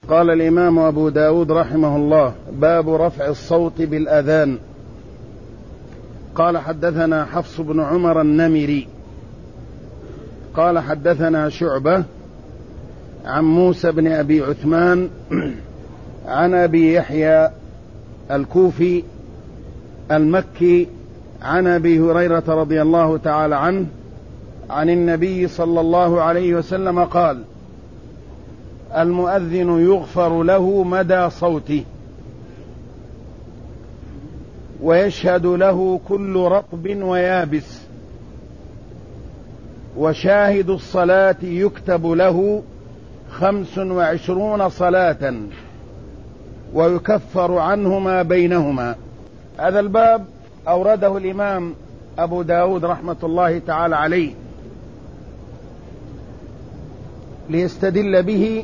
قال الإمام أبو داود رحمه الله: باب رفع الصوت بالأذان. قال: حدثنا حفص بن عمر النمري قال: حدثنا شعبة عن موسى بن أبي عثمان عن أبي يحيى الكوفي المكي عن أبي هريرة رضي الله تعالى عنه عن النبي صلى الله عليه وسلم قال: المؤذن يغفر له مدى صوته، ويشهد له كل رطب ويابس، وشاهد الصلاة يكتب له 25 صلاة، ويكفر عنه ما بينهما. هذا الباب أورده الإمام أبو داود رحمة الله تعالى عليه ليستدل به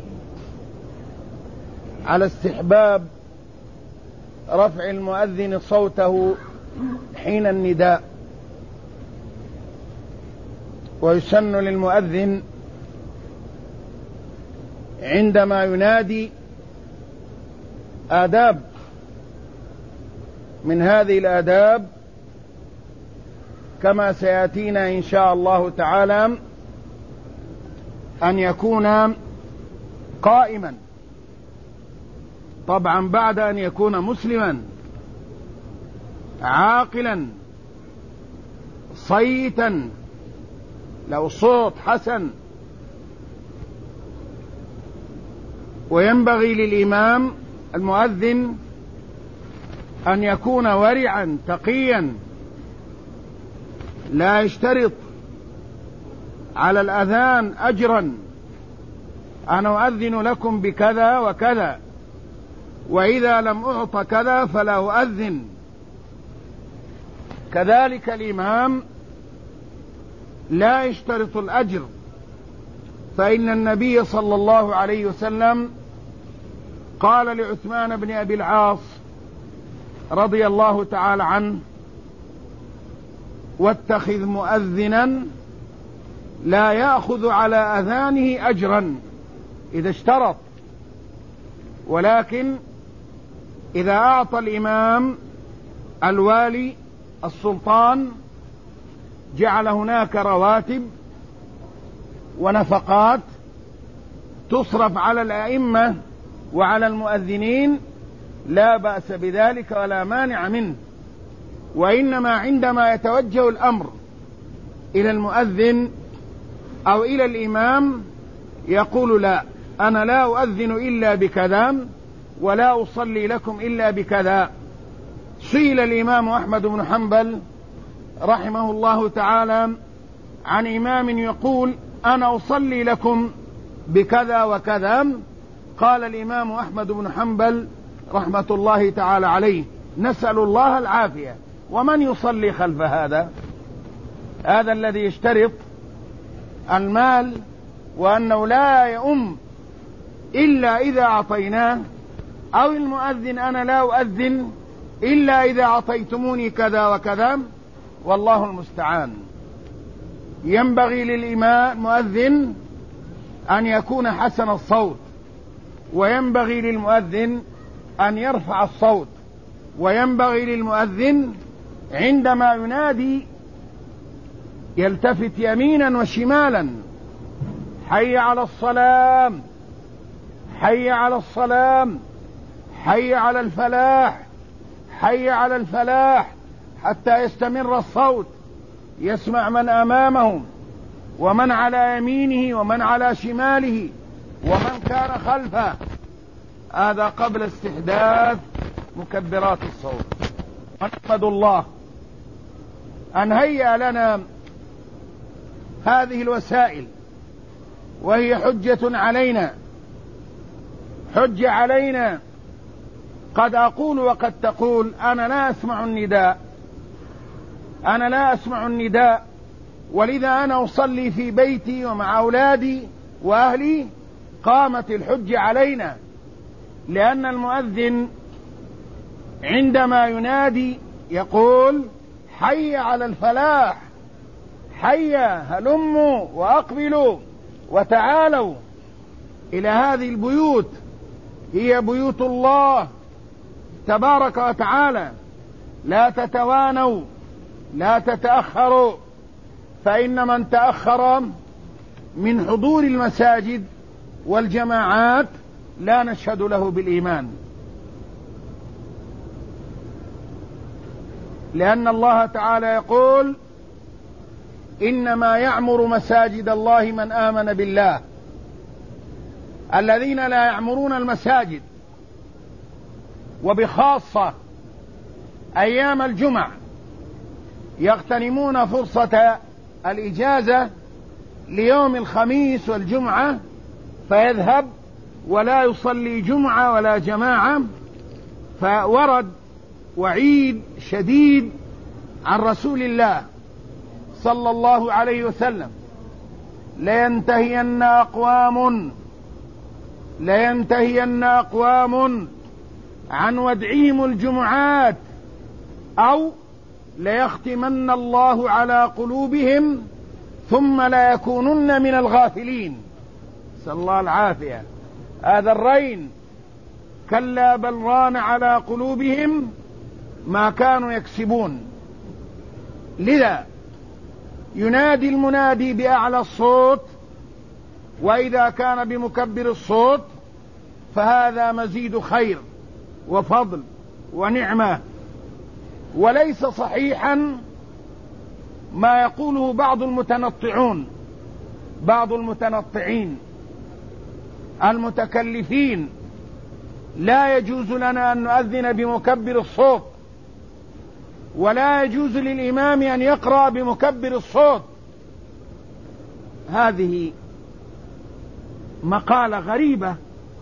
على استحباب رفع المؤذن صوته حين النداء، ويسن للمؤذن عندما ينادي آداب، من هذه الآداب كما سيأتينا إن شاء الله تعالى أن يكون قائما، طبعا بعد أن يكون مسلما عاقلا صيتا له صوت حسن. وينبغي للإمام المؤذن أن يكون ورعا تقيا، لا يشترط على الأذان أجرا: أنا أؤذن لكم بكذا وكذا، وإذا لم أعط كذا فلا أؤذن. كذلك الإمام لا يشترط الأجر، فإن النبي صلى الله عليه وسلم قال لعثمان بن أبي العاص رضي الله تعالى عنه: واتخذ مؤذنا لا يأخذ على أذانه أجرا، إذا اشترط. ولكن إذا أعطى الإمام الوالي السلطان جعل هناك رواتب ونفقات تصرف على الأئمة وعلى المؤذنين، لا بأس بذلك ولا مانع منه. وإنما عندما يتوجه الأمر إلى المؤذن أو إلى الإمام يقول: لا، أنا لا أؤذن إلا بكذا، ولا أصلي لكم إلا بكذا. سئل الإمام أحمد بن حنبل رحمه الله تعالى عن إمام يقول: أنا أصلي لكم بكذا وكذا. قال الإمام أحمد بن حنبل رحمة الله تعالى عليه: نسأل الله العافية، ومن يصلي خلف هذا الذي يشترط المال، وأنه لا يؤم إلا إذا أعطيناه، أو المؤذن: أنا لا أؤذن إلا إذا أعطيتموني كذا وكذا. والله المستعان. ينبغي للإمام المؤذن أن يكون حسن الصوت، وينبغي للمؤذن أن يرفع الصوت، وينبغي للمؤذن عندما ينادي يلتفت يمينا وشمالا: حي على الصلاة، حي على الصلاة، حي على الفلاح، حي على الفلاح، حتى يستمر الصوت، يسمع من أمامه ومن على يمينه ومن على شماله ومن كان خلفه. هذا قبل استحداث مكبرات الصوت. ونحمد الله أن هيأ لنا هذه الوسائل، وهي حجة علينا، حجة علينا. قد أقول وقد تقول: أنا لا أسمع النداء، أنا لا أسمع النداء، ولذا أنا أصلي في بيتي ومع أولادي وأهلي. قامت الحجة علينا، لأن المؤذن عندما ينادي يقول: حي على الفلاح، حي، هلموا وأقبلوا وتعالوا إلى هذه البيوت هي بيوت الله تبارك وتعالى، لا تتوانوا، لا تتأخروا، فإن من تأخر من حضور المساجد والجماعات لا نشهد له بالإيمان، لأن الله تعالى يقول: إنما يعمر مساجد الله من آمن بالله. الذين لا يعمرون المساجد وبخاصة أيام الجمع يغتنمون فرصة الإجازة ليوم الخميس والجمعة فيذهب ولا يصلي جمعة ولا جماعة، فورد وعيد شديد عن رسول الله صلى الله عليه وسلم: لينتهين أقوام عن ودعهم الجمعات، أو ليختمن الله على قلوبهم ثم لا يكونن من الغافلين. نسأل الله العافية. هذا الرين: كلا بل ران على قلوبهم ما كانوا يكسبون. لذا ينادي المنادي بأعلى الصوت، وإذا كان بمكبر الصوت فهذا مزيد خير وفضل ونعمة. وليس صحيحا ما يقوله بعض المتنطعين المتكلفين: لا يجوز لنا أن نؤذن بمكبر الصوت، ولا يجوز للإمام أن يقرأ بمكبر الصوت. هذه مقالة غريبة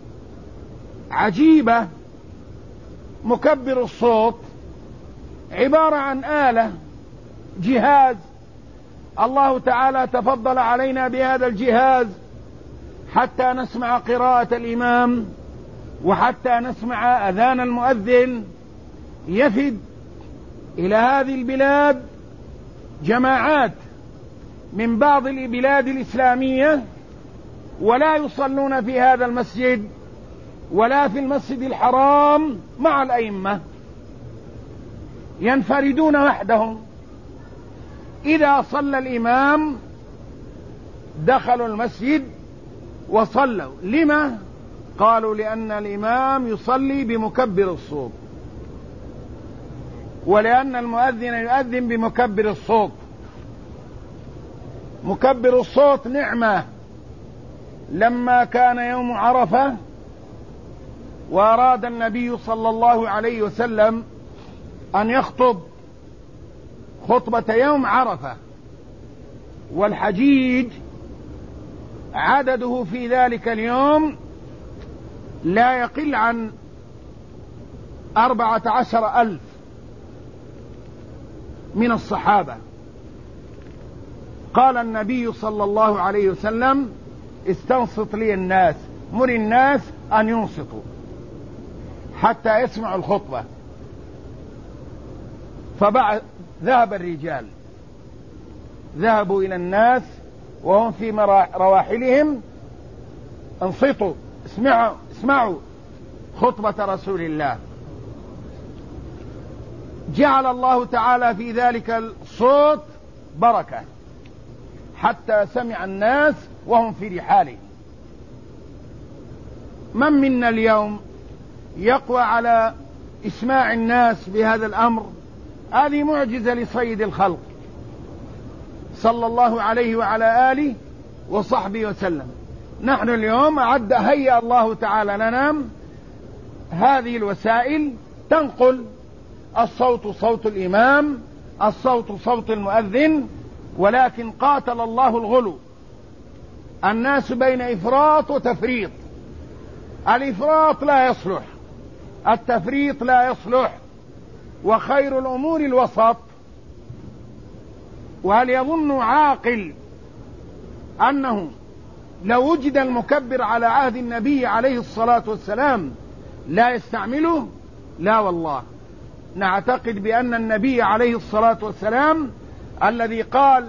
عجيبة. مكبر الصوت عبارة عن آلة، جهاز الله تعالى تفضل علينا بهذا الجهاز حتى نسمع قراءة الإمام وحتى نسمع أذان المؤذن. يفد إلى هذه البلاد جماعات من بعض البلاد الإسلامية ولا يصلون في هذا المسجد ولا في المسجد الحرام مع الأئمة، ينفردون وحدهم. إذا صلى الإمام دخلوا المسجد وصلوا. لما؟ قالوا: لأن الإمام يصلي بمكبر الصوت، ولأن المؤذن يؤذن بمكبر الصوت. مكبر الصوت نعمة. لما كان يوم عرفة وأراد النبي صلى الله عليه وسلم أن يخطب خطبة يوم عرفة، والحجيج عدده في ذلك اليوم لا يقل عن 14,000 من الصحابة. قال النبي صلى الله عليه وسلم: استنصت لي الناس، مر الناس أن ينصتوا حتى يسمعوا الخطبة. فبعد ذهب الرجال، ذهبوا إلى الناس وهم في رواحلهم: انصتوا، اسمعوا خطبة رسول الله. جعل الله تعالى في ذلك الصوت بركة حتى سمع الناس وهم في رحالهم. من منا اليوم يقوى على إسماع الناس بهذا الأمر؟ هذه معجزة لسيد الخلق صلى الله عليه وعلى آله وصحبه وسلم. نحن اليوم هيأ الله تعالى لنا هذه الوسائل تنقل الصوت صوت الإمام، الصوت صوت المؤذن، ولكن قاتل الله الغلو. الناس بين إفراط وتفريط. الإفراط لا يصلح، التفريط لا يصلح، وخير الأمور الوسط. وهل يظن عاقل أنه لو وجد المكبر على عهد النبي عليه الصلاة والسلام لا يستعمله؟ لا والله. نعتقد بأن النبي عليه الصلاة والسلام الذي قال: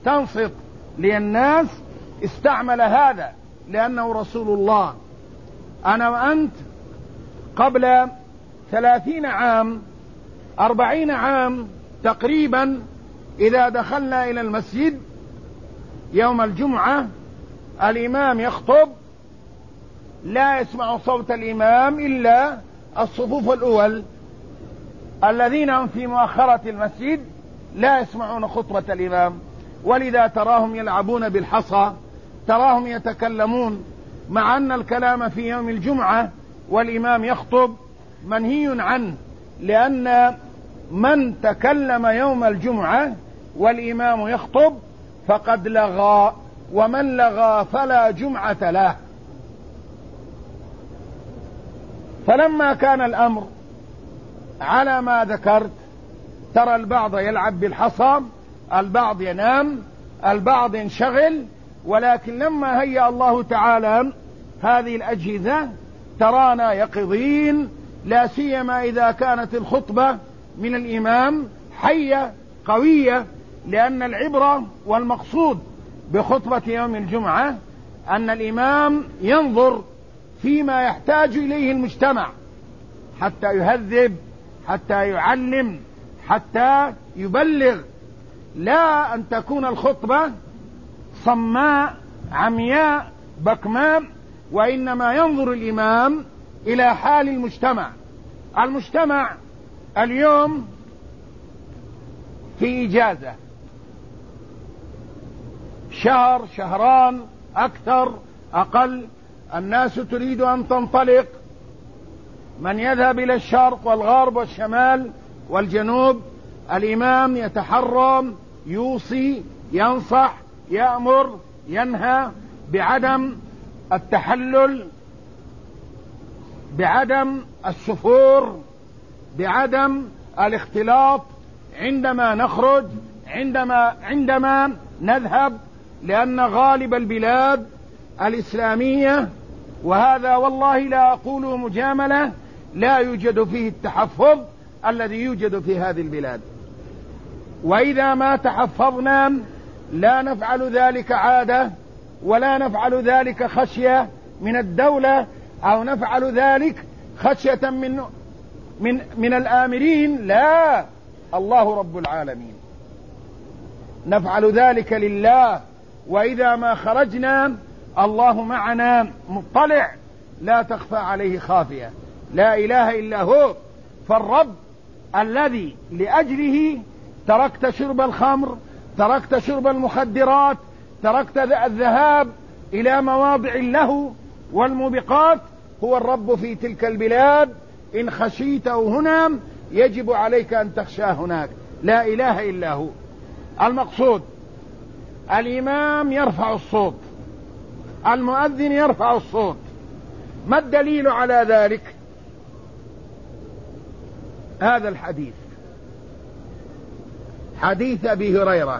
استنصت للناس، استعمل هذا لأنه رسول الله أنا وأنت قبل 30 عام 40 عام تقريبا إذا دخلنا إلى المسجد يوم الجمعة الإمام يخطب لا يسمع صوت الإمام إلا الصفوف الأول، الذين هم في مؤخرة المسجد لا يسمعون خطبة الإمام، ولذا تراهم يلعبون بالحصى، تراهم يتكلمون، مع أن الكلام في يوم الجمعة والإمام يخطب منهي عنه، لأن من تكلم يوم الجمعة والإمام يخطب فقد لغى، ومن لغى فلا جمعة له. فلما كان الأمر على ما ذكرت، ترى البعض يلعب بالحصى، البعض ينام، البعض ينشغل، ولكن لما هيأ الله تعالى هذه الأجهزة ترانا يقظين، لا سيما إذا كانت الخطبة من الإمام حية قوية، لأن العبرة والمقصود بخطبة يوم الجمعة أن الإمام ينظر فيما يحتاج إليه المجتمع حتى يهذب، حتى يعلم، حتى يبلغ، لا أن تكون الخطبة صماء عمياء بكماء، وإنما ينظر الإمام إلى حال المجتمع. المجتمع اليوم في إجازة، شهر شهران أكثر أقل، الناس تريد أن تنطلق، من يذهب إلى الشرق والغرب والشمال والجنوب، الإمام يتحرى، يوصي، ينصح، يأمر، ينهى بعدم التحلل، بعدم السفور، بعدم الاختلاط عندما نخرج، عندما نذهب، لأن غالب البلاد الإسلامية، وهذا والله لا أقوله مجاملة، لا يوجد فيه التحفظ الذي يوجد في هذه البلاد. وإذا ما تحفظنا لا نفعل ذلك عادة، ولا نفعل ذلك خشية من الدولة، أو نفعل ذلك خشية من الآمرين، لا، الله رب العالمين، نفعل ذلك لله. وإذا ما خرجنا الله معنا مطلع، لا تخفى عليه خافية، لا إله إلا هو. فالرب الذي لأجله تركت شرب الخمر، تركت شرب المخدرات، تركت الذهاب إلى مواضع اللهو والموبقات، هو الرب في تلك البلاد. إن خشيته هنا يجب عليك أن تخشاه هناك، لا إله إلا هو. المقصود الإمام يرفع الصوت، المؤذن يرفع الصوت. ما الدليل على ذلك؟ هذا الحديث، حديث أبي هريرة،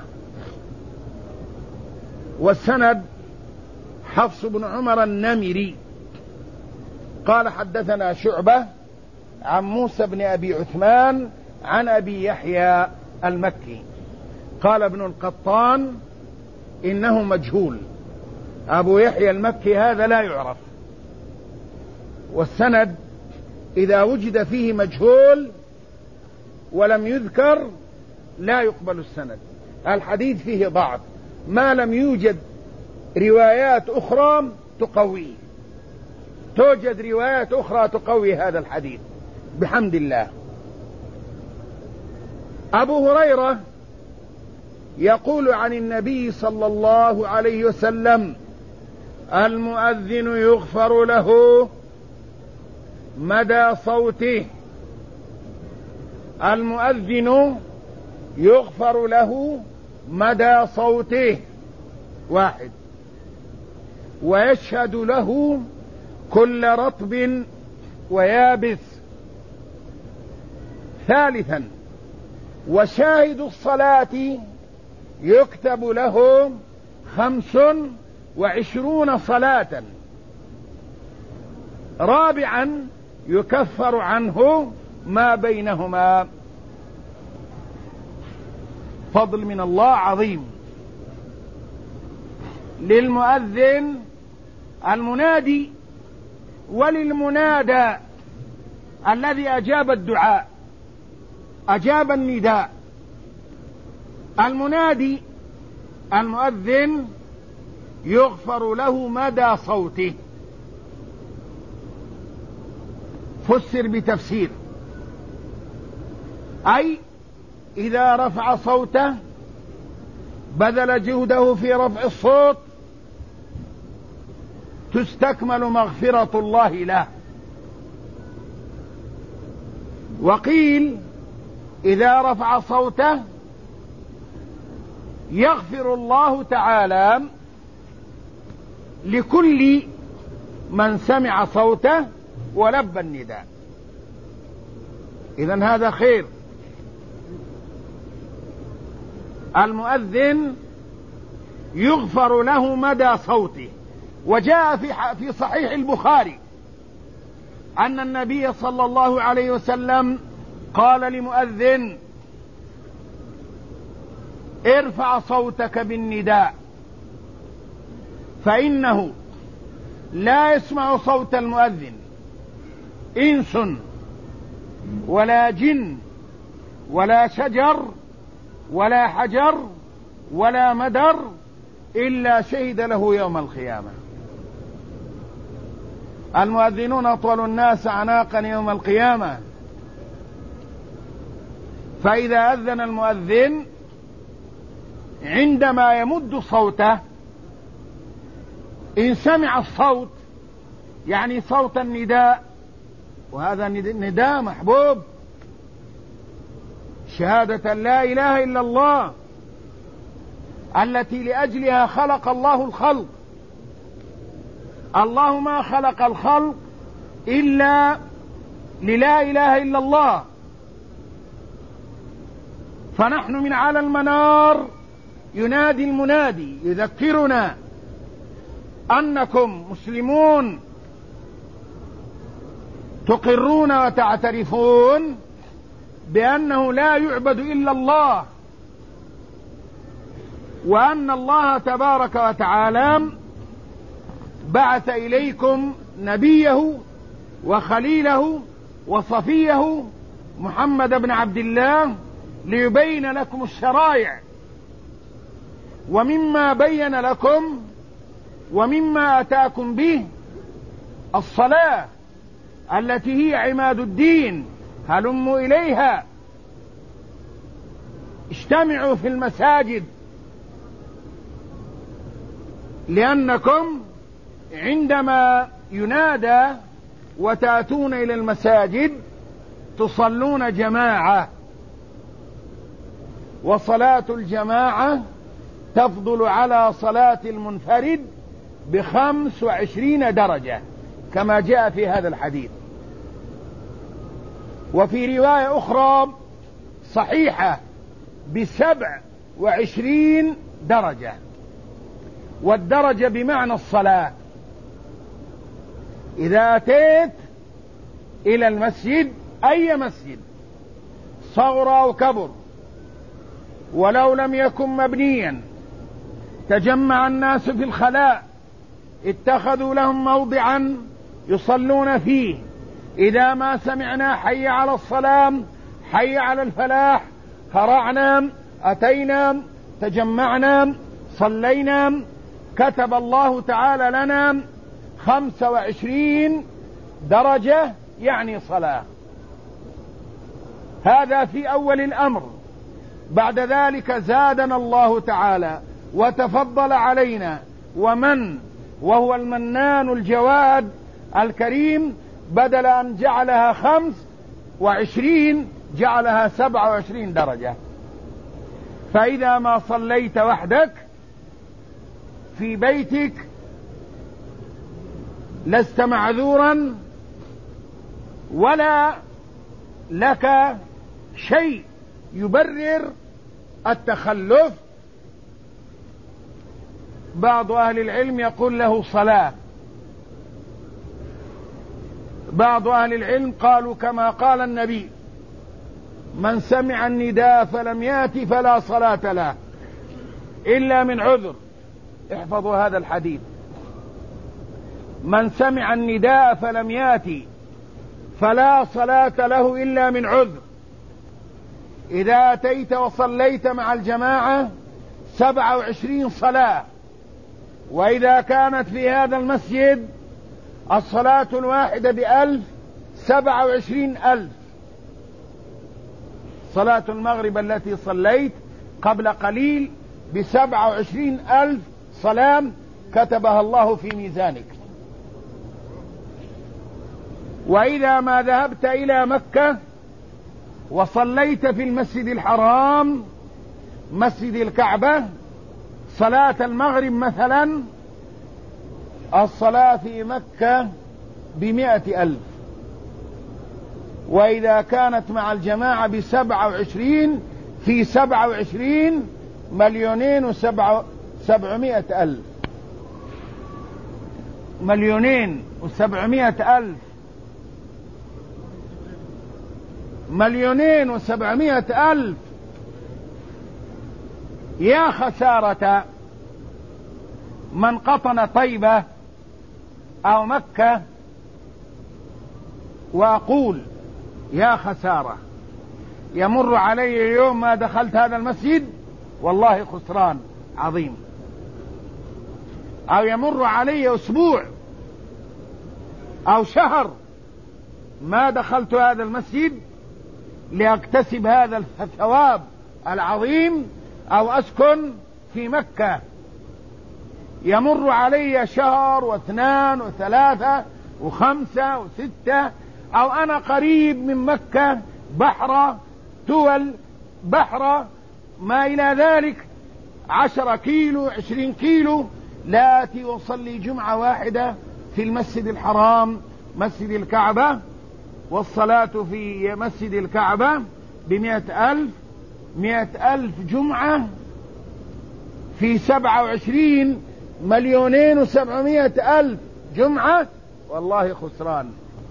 والسند حفص بن عمر النمري قال حدثنا شعبة عن موسى بن أبي عثمان عن أبي يحيى المكي. قال ابن القطان إنه مجهول، أبو يحيى المكي هذا لا يعرف، والسند إذا وجد فيه مجهول ولم يذكر لا يقبل السند. الحديث فيه ضعف ما لم يوجد روايات أخرى تقويه، توجد روايات أخرى تقوي هذا الحديث بحمد الله. أبو هريرة يقول عن النبي صلى الله عليه وسلم: المؤذن يغفر له مدى صوته، المؤذن يغفر له مدى صوته، واحد، ويشهد له كل رطب ويابس، ثالثا، وشاهد الصلاة يكتب له 25 صلاة، رابعا، يكفر عنه ما بينهما. فضل من الله عظيم للمؤذن. المنادي وللمنادى الذي أجاب الدعاء، أجاب النداء. المنادي المؤذن يغفر له مدى صوته. فسر بتفسير، أي إذا رفع صوته بذل جهده في رفع الصوت تستكمل مغفرة الله له. وقيل إذا رفع صوته يغفر الله تعالى لكل من سمع صوته ولبى النداء. إذن هذا خير. المؤذن يغفر له مدى صوته. وجاء في صحيح البخاري أن النبي صلى الله عليه وسلم قال لمؤذن: ارفع صوتك بالنداء فإنه لا يسمع صوت المؤذن إنس ولا جن ولا شجر ولا حجر ولا مدر إلا شهد له يوم القيامة. المؤذنون أطول الناس أعناقا يوم القيامة. فإذا أذن المؤذن عندما يمد صوته، إن سمع الصوت يعني صوت النداء، وهذا نداء محبوب، شهادة لا إله إلا الله التي لأجلها خلق الله الخلق. الله ما خلق الخلق إلا للا إله إلا الله. فنحن من على المنار ينادي المنادي يذكرنا أنكم مسلمون تقرون وتعترفون بأنه لا يعبد إلا الله، وأن الله تبارك وتعالى بعث إليكم نبيه وخليله وصفيه محمد بن عبد الله ليبين لكم الشرائع. ومما بين لكم ومما أتاكم به الصلاة التي هي عماد الدين، هلموا إليها، اجتمعوا في المساجد، لأنكم عندما ينادى وتأتون إلى المساجد تصلون جماعة، وصلاة الجماعة تفضل على صلاة المنفرد ب25 درجة كما جاء في هذا الحديث. وفي رواية أخرى صحيحة ب27 درجة، والدرجة بمعنى الصلاة. إذا أتيت إلى المسجد، أي مسجد صغر أو كبر، ولو لم يكن مبنيا، تجمع الناس في الخلاء، اتخذوا لهم موضعا يصلون فيه. إذا ما سمعنا حي على الصلاة حي على الفلاح، هرعنا، أتينا، تجمعنا، صلينا، كتب الله تعالى لنا 25 درجة يعني صلاة. هذا في أول الأمر. بعد ذلك زادنا الله تعالى وتفضل علينا ومن، وهو المنان الجواد الكريم، بدل أن جعلها 25 جعلها 27 درجة. فإذا ما صليت وحدك في بيتك لست معذورا ولا لك شيء يبرر التخلف. بعض أهل العلم يقول له صلاة، بعض أهل العلم قالوا كما قال النبي: من سمع النداء فلم يأت فلا صلاة له إلا من عذر. احفظوا هذا الحديث. من سمع النداء فلم يأتي فلا صلاة له إلا من عذر. إذا أتيت وصليت مع الجماعة 27 صلاة، وإذا كانت في هذا المسجد الصلاة الواحدة ب1000 27,000. صلاة المغرب التي صليت قبل قليل ب27,000 صلاة كتبها الله في ميزانك. وإذا ما ذهبت إلى مكة وصليت في المسجد الحرام مسجد الكعبة صلاة المغرب مثلا، الصلاة في مكة ب100,000، وإذا كانت مع الجماعة ب27 في 27 2,700,000. 2,700,000. 2,700,000. يا خسارة من قطن طيبة أو مكة. وأقول يا خسارة، يمر علي يوم ما دخلت هذا المسجد والله خسران عظيم، أو يمر علي أسبوع أو شهر ما دخلت هذا المسجد لأكتسب هذا الثواب العظيم أو أسكن في مكة. يمر علي شهر واثنان وثلاثة وخمسة وستة، أو أنا قريب من مكة بحرة تول بحرة ما إلى ذلك 10 كيلو 20 كيلو، لا آتي وصلي جمعة واحدة في المسجد الحرام مسجد الكعبة، والصلاة في مسجد الكعبة ب100,000. 100,000 جمعة في 27 2,700,000 جمعة، والله خسران.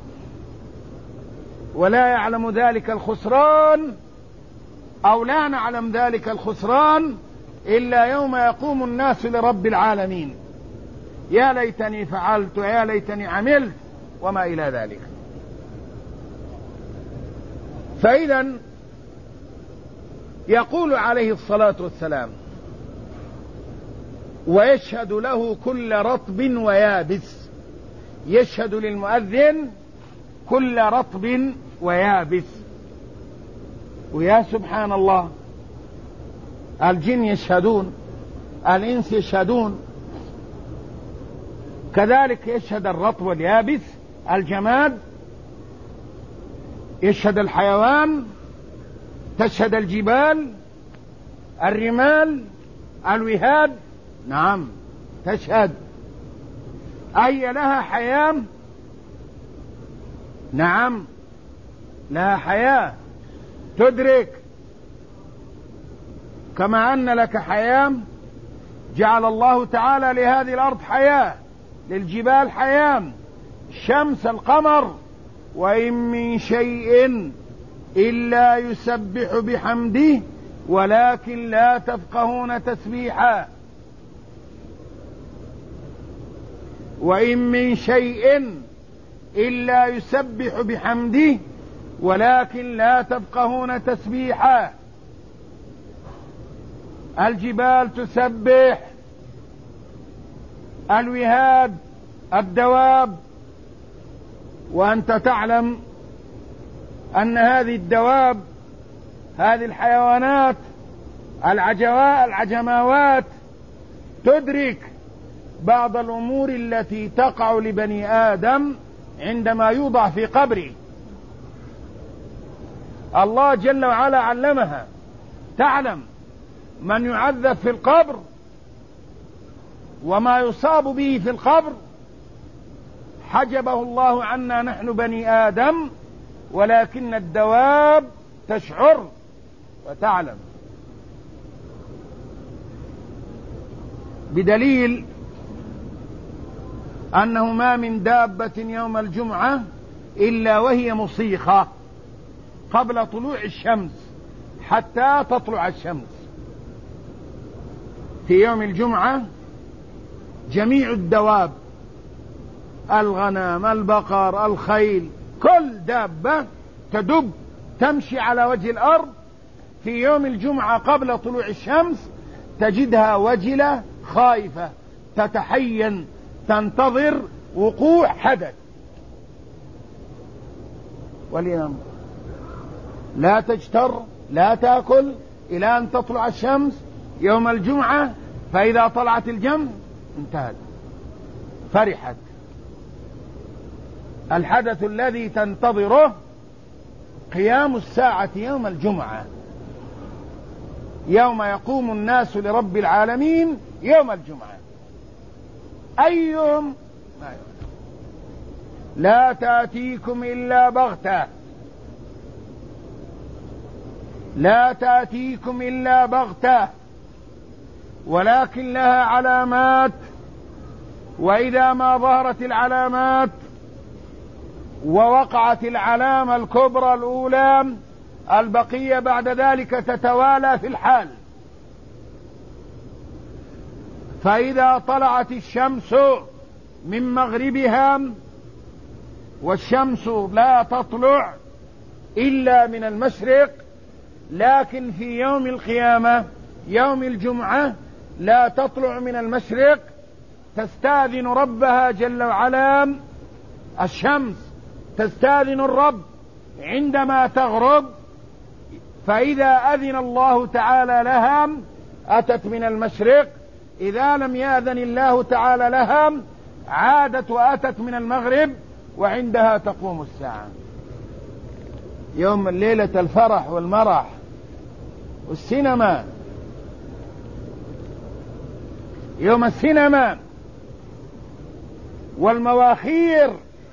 ولا يعلم ذلك الخسران، أو لا نعلم ذلك الخسران إلا يوم يقوم الناس لرب العالمين. يا ليتني فعلت ويا ليتني عملت وما إلى ذلك. فإذا يقول عليه الصلاة والسلام: ويشهد له كل رطب ويابس. يشهد للمؤذن كل رطب ويابس. ويا سبحان الله، الجن يشهدون، الإنس يشهدون، كذلك يشهد الرطب واليابس، الجماد يشهد، الحيوان تشهد، الجبال، الرمال، الوهاد، نعم تشهد. أي لها حياة؟ نعم لها حياة تدرك. كما أن لك حياة جعل الله تعالى لهذه الأرض حياة، للجبال حياة، الشمس، القمر. وإن من شيء إلا يسبح بحمده ولكن لا تفقهون تسبيحا. وإن من شيء إلا يسبح بحمده ولكن لا تفقهون تسبيحا. الجبال تسبح، الوهاد، الدواب. وأنت تعلم أن هذه الدواب، هذه الحيوانات العجماوات تدرك بعض الأمور التي تقع لبني آدم عندما يوضع في قبره. الله جل وعلا علمها. تعلم من يعذب في القبر وما يصاب به في القبر حجبه الله عنا نحن بني آدم، ولكن الدواب تشعر وتعلم. بدليل أنه ما من دابة يوم الجمعة إلا وهي مصيخة قبل طلوع الشمس حتى تطلع الشمس. في يوم الجمعة جميع الدواب الغنم، البقر، الخيل، كل دابة تدب تمشي على وجه الأرض في يوم الجمعة قبل طلوع الشمس تجدها وجلة خائفة تتحين تنتظر وقوع حدث. واليوم لا تجتر لا تأكل إلى أن تطلع الشمس يوم الجمعة، فإذا طلعت الجمع انتهت، فرحت. الحدث الذي تنتظره قيام الساعة يوم الجمعة، يوم يقوم الناس لرب العالمين يوم الجمعة. أي يوم؟ لا تأتيكم إلا بغتة، لا تأتيكم إلا بغتة، ولكن لها علامات، وإذا ما ظهرت العلامات ووقعت العلامة الكبرى الأولى البقية بعد ذلك تتوالى في الحال. فإذا طلعت الشمس من مغربها، والشمس لا تطلع إلا من المشرق، لكن في يوم القيامة يوم الجمعة لا تطلع من المشرق، تستأذن ربها جل وعلا. الشمس تستأذن الرب عندما تغرب، فإذا أذن الله تعالى لها أتت من المشرق، إذا لم يأذن الله تعالى لها عادت وأتت من المغرب، وعندها تقوم الساعة. يوم ليلة الفرح والمرح والسينما، يوم السينما والمواخير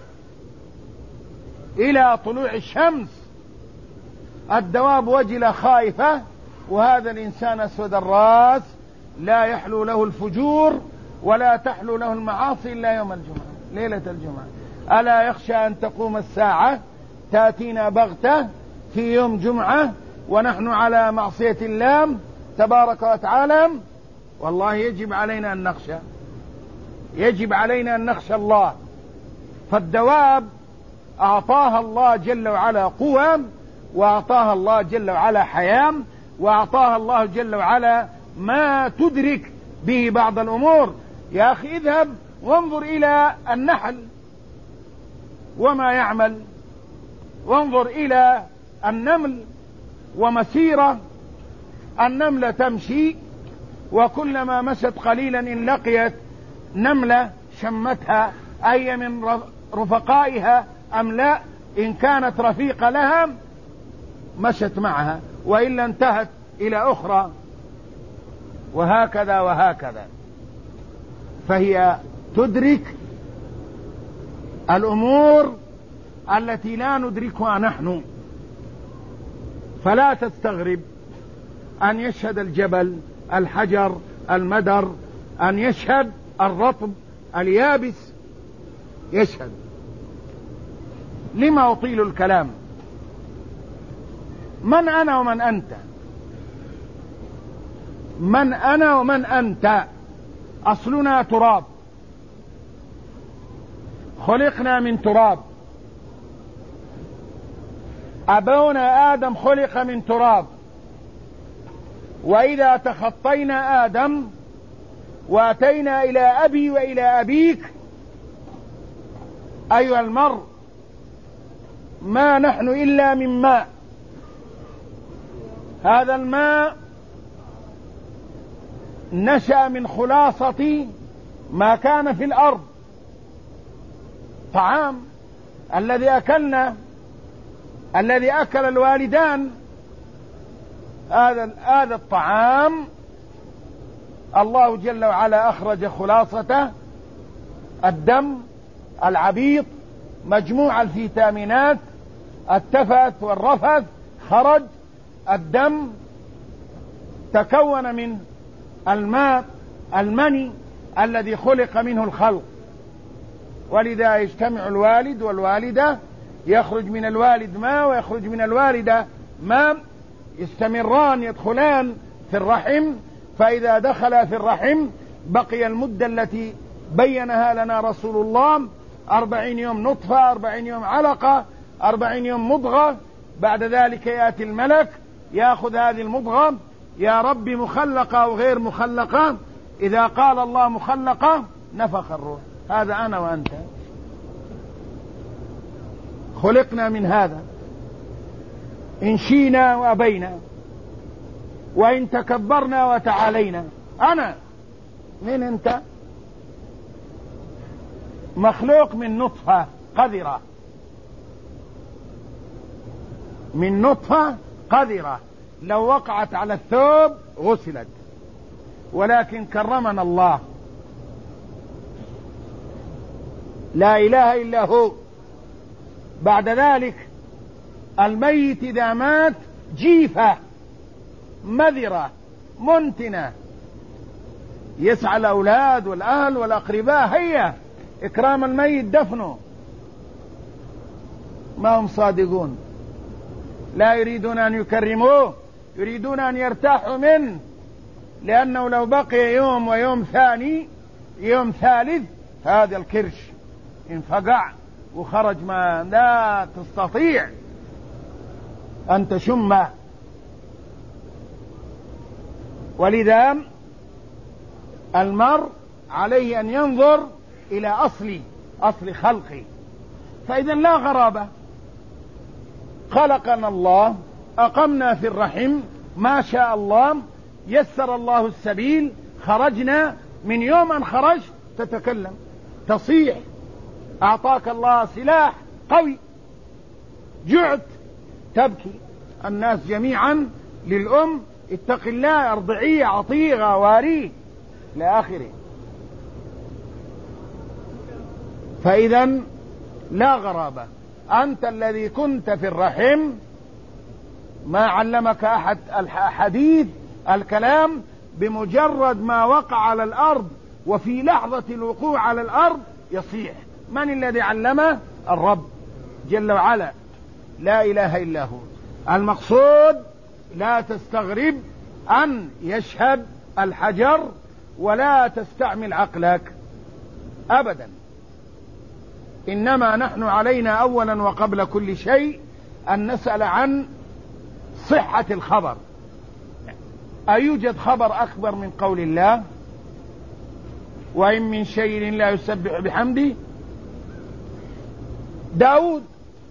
إلى طلوع الشمس، الدواب وجلة خائفة، وهذا الإنسان أسود الرأس لا يحلو له الفجور ولا تحلو له المعاصي إلا يوم الجمعة، ليلة الجمعة. ألا يخشى أن تقوم الساعة تأتينا بغتة في يوم جمعة ونحن على معصية الله تبارك وتعالى؟ والله يجب علينا أن نخشى، يجب علينا أن نخشى الله. فالدواب أعطاها الله جل وعلا قوة، وأعطاها الله جل وعلا حياة، وأعطاها الله جل وعلا ما تدرك به بعض الأمور. يا أخي اذهب وانظر إلى النحل وما يعمل، وانظر إلى النمل ومسيرة. النملة تمشي، وكلما مشت قليلا إن لقيت نملة شمتها، أي من رفقائها أم لا، إن كانت رفيقة لها مشت معها، وإلا انتهت إلى أخرى، وهكذا وهكذا. فهي تدرك الأمور التي لا ندركها نحن. فلا تستغرب أن يشهد الجبل، الحجر، المدر، أن يشهد الرطب، اليابس، يشهد. لما أطيل الكلام؟ من أنا ومن أنت؟ من أنا ومن أنت؟ أصلنا تراب، خلقنا من تراب، أبونا آدم خلق من تراب. وإذا تخطينا آدم وأتينا إلى أبي وإلى أبيك أيها المرء، ما نحن إلا من ماء. هذا الماء نشأ من خلاصة ما كان في الأرض، طعام الذي أكلنا، الذي أكل الوالدان، هذا الطعام الله جل وعلا أخرج خلاصته، الدم، العبيط، مجموع الفيتامينات، التفت والرفث، خرج الدم، تكون من الماء، المني الذي خلق منه الخلق. ولذا يجتمع الوالد والوالدة، يخرج من الوالد ماء ويخرج من الوالدة ماء، يستمران يدخلان في الرحم. فإذا دخل في الرحم بقي المدة التي بينها لنا رسول الله 40 يوم نطفة، 40 يوم علقة، 40 يوم مضغة. بعد ذلك يأتي الملك يأخذ هذه المضغة، يا رب مخلقة أو غير مخلقة؟ إذا قال الله مخلقة نفخ الروح. هذا أنا وأنت خلقنا من هذا، إن شينا وأبينا، وإن تكبرنا وتعالينا. أنا من أنت؟ مخلوق من نطفة قذرة، من نطفة قذرة لو وقعت على الثوب غسلت، ولكن كرمنا الله، لا إله إلا هو. بعد ذلك الميت إذا مات جيفة مذرة منتنة، يسعى الأولاد والأهل والأقرباء هيا إكرام الميت دفنه، ما هم صادقون، لا يريدون أن يكرموه، يريدون أن يرتاحوا منه، لأنه لو بقي يوم ويوم ثاني يوم ثالث هذا الكرش انفقع وخرج، ما لا تستطيع أن تشمه. ولذا المرء عليه أن ينظر إلى أصل خلقه. فإذا لا غرابة، خلقنا الله، أقمنا في الرحم، ما شاء الله، يسر الله السبيل، خرجنا. من يوم أن خرجت تتكلم، تصيح، أعطاك الله سلاح قوي، جعت تبكي. الناس جميعا للأم اتق الله، ارضعيه، عطيه، غواريه إلى آخره. فإذا لا غرابة، أنت الذي كنت في الرحم ما علمك أحد الحديث الكلام، بمجرد ما وقع على الأرض وفي لحظة الوقوع على الأرض يصيح. من الذي علمه؟ الرب جل وعلا، لا إله إلا هو. المقصود لا تستغرب أن يشهد الحجر ولا تستعمل عقلك أبدا، إنما نحن علينا أولا وقبل كل شيء أن نسأل عن صحة الخبر. أيوجد خبر أكبر من قول الله وإن من شيء لا يسبح بحمده؟ داود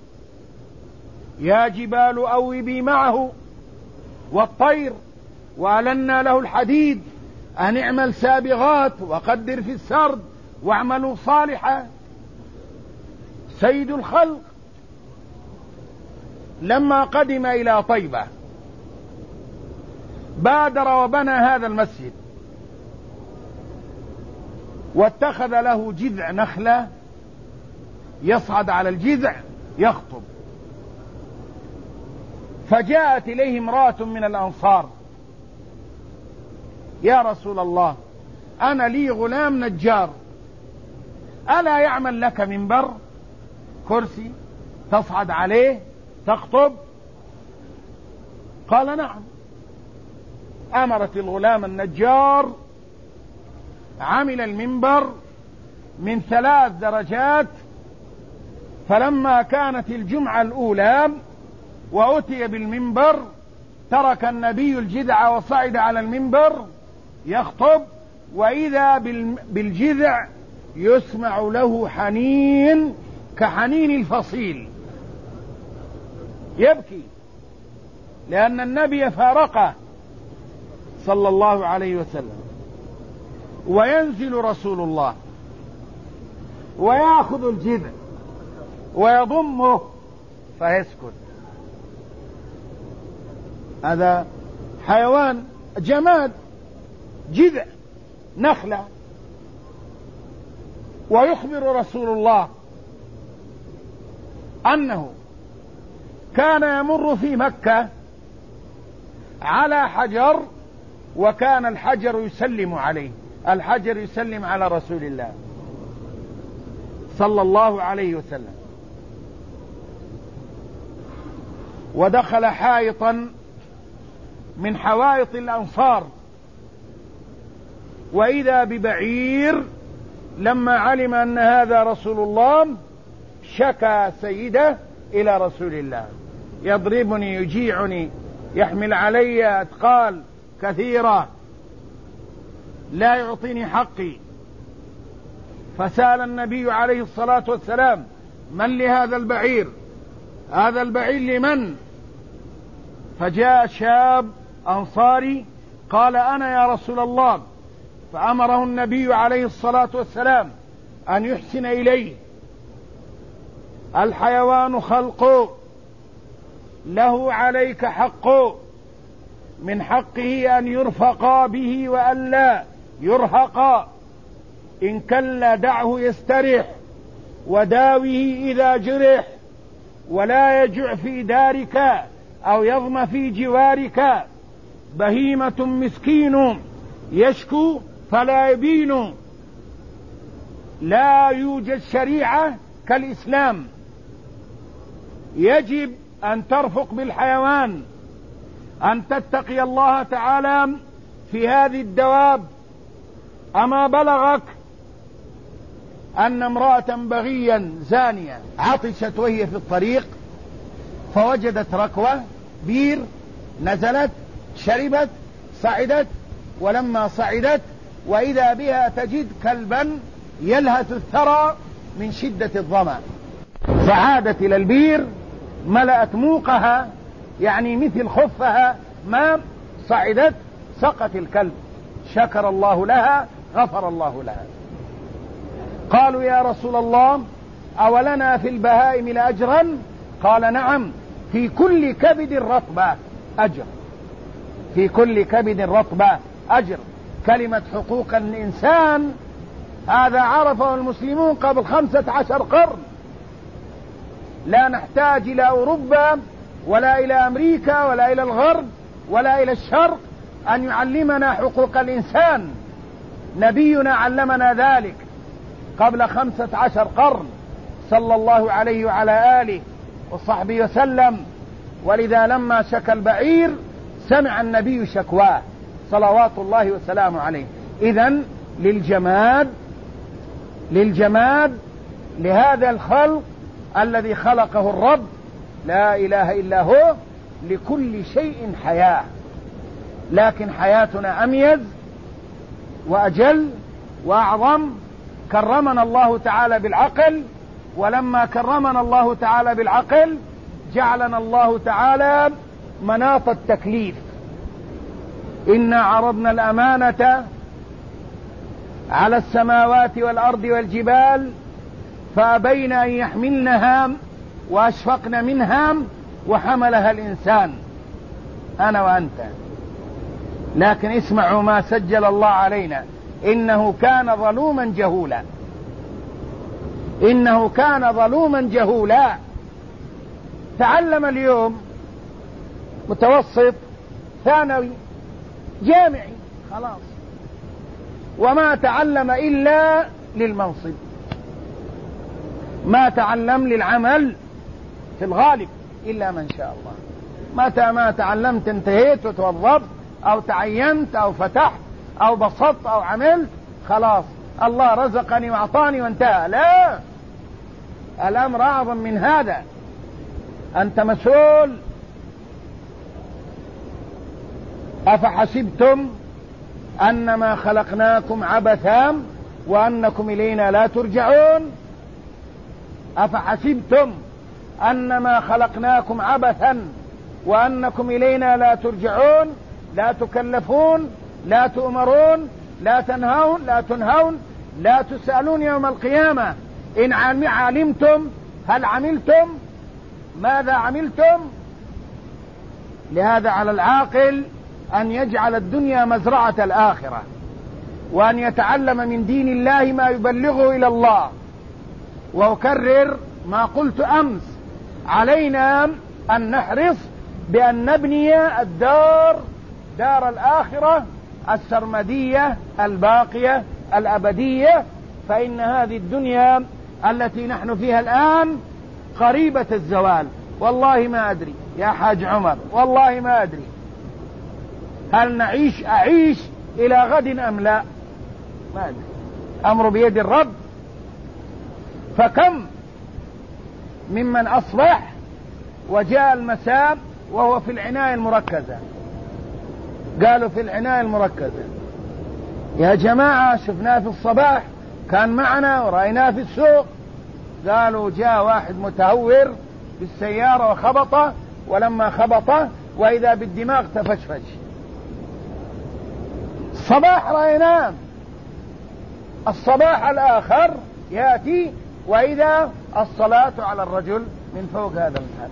يا جبال أوبي معه والطير وألنا له الحديد أن اعمل سابغات وقدر في السرد واعملوا صالحا. سيد الخلق لما قدم إلى طيبة بادر وبنى هذا المسجد، واتخذ له جذع نخلة يصعد على الجذع يخطب. فجاءت إليه امرأة من الأنصار، يا رسول الله أنا لي غلام نجار، ألا يعمل لك منبر، كرسي تصعد عليه تخطب؟ قال نعم. أمرت الغلام النجار، عمل المنبر من 3 درجات. فلما كانت الجمعة الأولى وأتي بالمنبر ترك النبي الجذع وصعد على المنبر يخطب، وإذا بالجذع يسمع له حنين كحنين الفصيل، يبكي لأن النبي فارقه صلى الله عليه وسلم. وينزل رسول الله ويأخذ الجذع ويضمه فيسكت. هذا حيوان جماد، جذع نخلة. ويخبر رسول الله أنه كان يمر في مكة على حجر، وكان الحجر يسلم عليه، الحجر يسلم على رسول الله صلى الله عليه وسلم. ودخل حائطا من حوائط الأنصار، وإذا ببعير لما علم أن هذا رسول الله شكى سيده إلى رسول الله: يضربني، يجيعني، يحمل علي أثقال كثيرة، لا يعطيني حقي. فسأل النبي عليه الصلاة والسلام: من لهذا البعير؟ هذا البعير لمن؟ فجاء شاب أنصاري قال: أنا يا رسول الله. فأمره النبي عليه الصلاة والسلام أن يحسن إليه. الحيوان خلق، له عليك حق، من حقه أن يرفق به وأن لا يرهق. إن كلا دعه يسترح، وداويه إذا جرح، ولا يجع في دارك أو يظم في جوارك. بهيمة مسكين يشكو فلا يبين. لا يوجد شريعة كالإسلام. يجب أن ترفق بالحيوان، أن تتقي الله تعالى في هذه الدواب. أما بلغك أن امرأة بغيا زانية عطشت وهي في الطريق، فوجدت ركوة بير، نزلت، شربت، صعدت، ولما صعدت وإذا بها تجد كلبا يلهث الثرى من شدة الظمأ، فعادت إلى البير، ملأت موقها يعني مثل خفها ماء، صعدت، سقت الكلب، شكر الله لها، غفر الله لها. قالوا: يا رسول الله، أولنا في البهائم لأجرا؟ قال: نعم، في كل كبد رطبة أجر، في كل كبد رطبة أجر. كلمة حقوق الإنسان هذا عرفه المسلمون قبل 15 قرن. لا نحتاج إلى أوروبا ولا إلى أمريكا ولا إلى الغرب ولا إلى الشرق أن يعلمنا حقوق الإنسان. نبينا علمنا ذلك قبل 15 قرن صلى الله عليه وعلى آله وصحبه وسلم. ولذا لما شكى البعير سمع النبي شكواه صلوات الله وسلامه عليه. إذن للجماد لهذا الخلق الذي خلقه الرب لا إله إلا هو لكل شيء حياة، لكن حياتنا أميز وأجل وأعظم. كرمنا الله تعالى بالعقل، ولما كرمنا الله تعالى بالعقل جعلنا الله تعالى مناط التكليف. إنا عرضنا الأمانة على السماوات والأرض والجبال فأبين أن يحملنها وأشفقن منها وحملها الإنسان، أنا وأنت. لكن اسمعوا ما سجل الله علينا: إنه كان ظلوما جهولا، إنه كان ظلوما جهولا. تعلم اليوم متوسط، ثانوي، جامعي، خلاص، وما تعلم إلا للمنصب، ما تعلم للعمل في الغالب إلا من شاء الله. متى ما تعلمت انتهيت وتوظفت أو تعينت أو فتحت أو بسطت أو عملت، خلاص الله رزقني وأعطاني وانتهى. لا، الأمر أعظم من هذا. أنت مسؤول. أفحسبتم أنما خلقناكم عبثا وأنكم إلينا لا ترجعون؟ أفحسبتم أنما خلقناكم عبثا وأنكم إلينا لا ترجعون؟ لا تكلفون، لا تؤمرون، لا تنهون، لا تسألون يوم القيامة. إن علمتم هل عملتم؟ ماذا عملتم؟ لهذا على العاقل أن يجعل الدنيا مزرعة الآخرة، وأن يتعلم من دين الله ما يبلغه إلى الله. وأكرر ما قلت أمس: علينا أن نحرص بأن نبني دار الآخرة السرمدية الباقية الأبدية، فإن هذه الدنيا التي نحن فيها الآن قريبة الزوال. والله ما أدري يا حاج عمر، والله ما أدري هل أعيش إلى غد أم لا، ما أدري. أمر بيد الرب. فكم ممن أصبح وجاء المساء وهو في العناية المركزة. قالوا في العناية المركزة. يا جماعة شفناه في الصباح كان معنا ورأيناه في السوق. قالوا جاء واحد متهور بالسيارة وخبطه، ولما خبطه وإذا بالدماغ تفشفش. الصباح رأيناه، الصباح الآخر يأتي وإذا الصلاة على الرجل من فوق هذا المحل.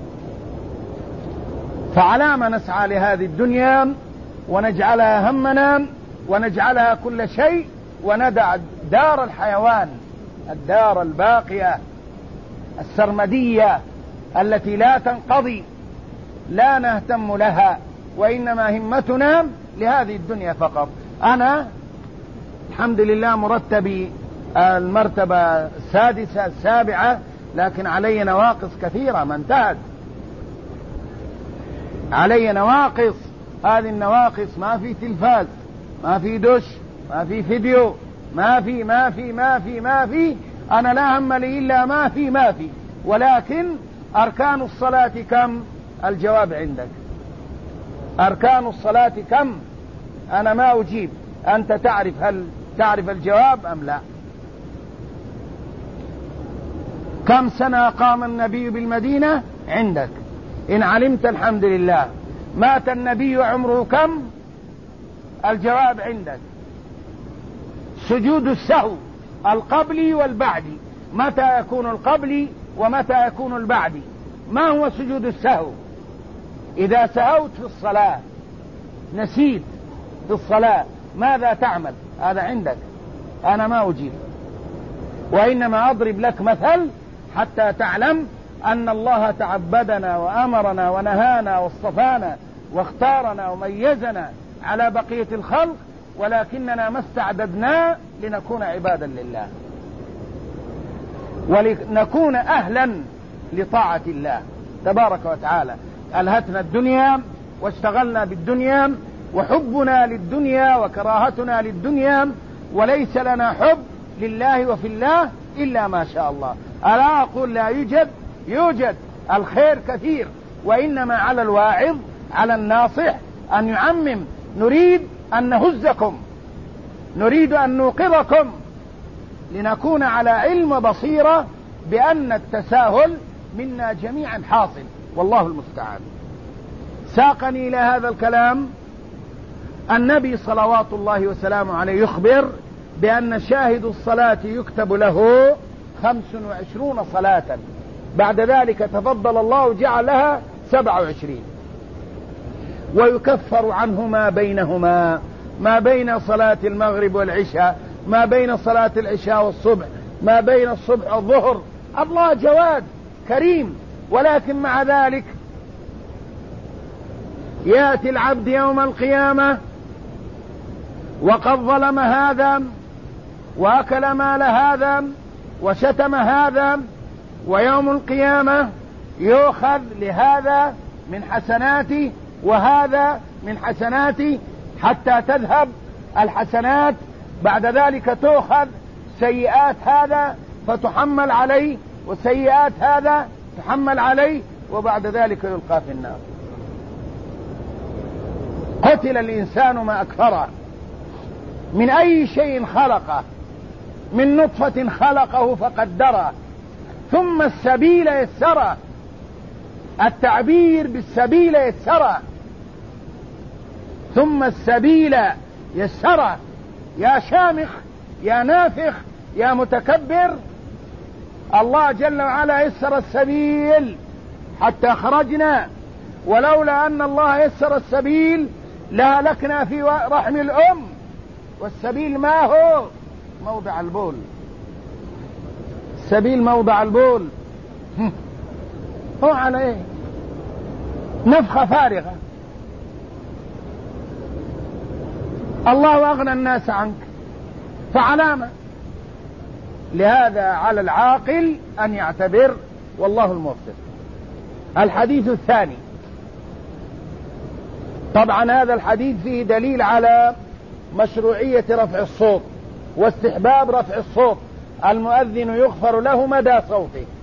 فعلام نسعى لهذه الدنيا ونجعلها همنا ونجعلها كل شيء، وندع دار الحيوان، الدار الباقية السرمدية التي لا تنقضي، لا نهتم لها، وإنما همتنا لهذه الدنيا فقط. أنا الحمد لله مرتبي المرتبة السادسة السابعة، لكن علي نواقص كثيرة ما انتهت. علي نواقص، هذه النواقص ما في تلفاز، ما في دش، ما في فيديو، ما في. أنا لا هم لي إلا ما في. ولكن أركان الصلاة كم؟ الجواب عندك. أركان الصلاة كم؟ أنا ما أجيب، أنت تعرف. هل تعرف الجواب أم لا؟ كم سنة قام النبي بالمدينة؟ عندك. إن علمت الحمد لله. مات النبي عمره كم؟ الجواب عندك. سجود السهو القبلي والبعدي، متى يكون القبلي ومتى يكون البعدي؟ ما هو سجود السهو؟ إذا سهوت في الصلاة، نسيت في الصلاة، ماذا تعمل؟ هذا عندك، أنا ما أجيب، وإنما أضرب لك مثل حتى تعلم أن الله تعبدنا وأمرنا ونهانا واصطفانا واختارنا وميزنا على بقية الخلق، ولكننا ما استعددنا لنكون عبادا لله ولنكون أهلا لطاعة الله تبارك وتعالى. ألهتنا الدنيا واشتغلنا بالدنيا، وحبنا للدنيا وكراهتنا للدنيا، وليس لنا حب لله وفي الله إلا ما شاء الله. ألا أقول لا يوجد؟ يوجد، الخير كثير، وإنما على الواعظ على الناصح أن يعمم. نريد أن نهزكم، نريد أن نوقظكم لنكون على علم وبصيرة بأن التساهل منا جميعا حاصل، والله المستعان. ساقني إلى هذا الكلام النبي صلوات الله وسلامه عليه يخبر بأن شاهد الصلاة يكتب له 25 صلاة، بعد ذلك تفضل الله جعلها 27، ويكفر عنه ما بينهما، ما بين صلاة المغرب والعشاء، ما بين صلاة العشاء والصبح، ما بين الصبح والظهر. الله جواد كريم، ولكن مع ذلك يأتي العبد يوم القيامة وقد ظلم هذا وأكل مال هذا وشتم هذا، ويوم القيامة يؤخذ لهذا من حسناته وهذا من حسناته حتى تذهب الحسنات، بعد ذلك تؤخذ سيئات هذا فتحمل عليه وسيئات هذا تحمل عليه، وبعد ذلك يلقى في النار. قتل الإنسان ما أكفره، من أي شيء خلقه؟ من نطفة خلقه فقدره، ثم السبيل يسره. التعبير بالسبيل يسره، ثم السبيل يسره. يا شامخ، يا نافخ، يا متكبر، الله جل وعلا يسر السبيل حتى خرجنا، ولولا أن الله يسر السبيل لهلكنا في رحم الأم. والسبيل ما هو؟ موضع البول. السبيل موضع البول. هو على ايه؟ نفخة فارغة. الله أغنى الناس عنك، فعلامة. لهذا على العاقل أن يعتبر، والله الموفق. الحديث الثاني، طبعا هذا الحديث فيه دليل على مشروعية رفع الصوت واستحباب رفع الصوت، المؤذن يغفر له مدى صوته.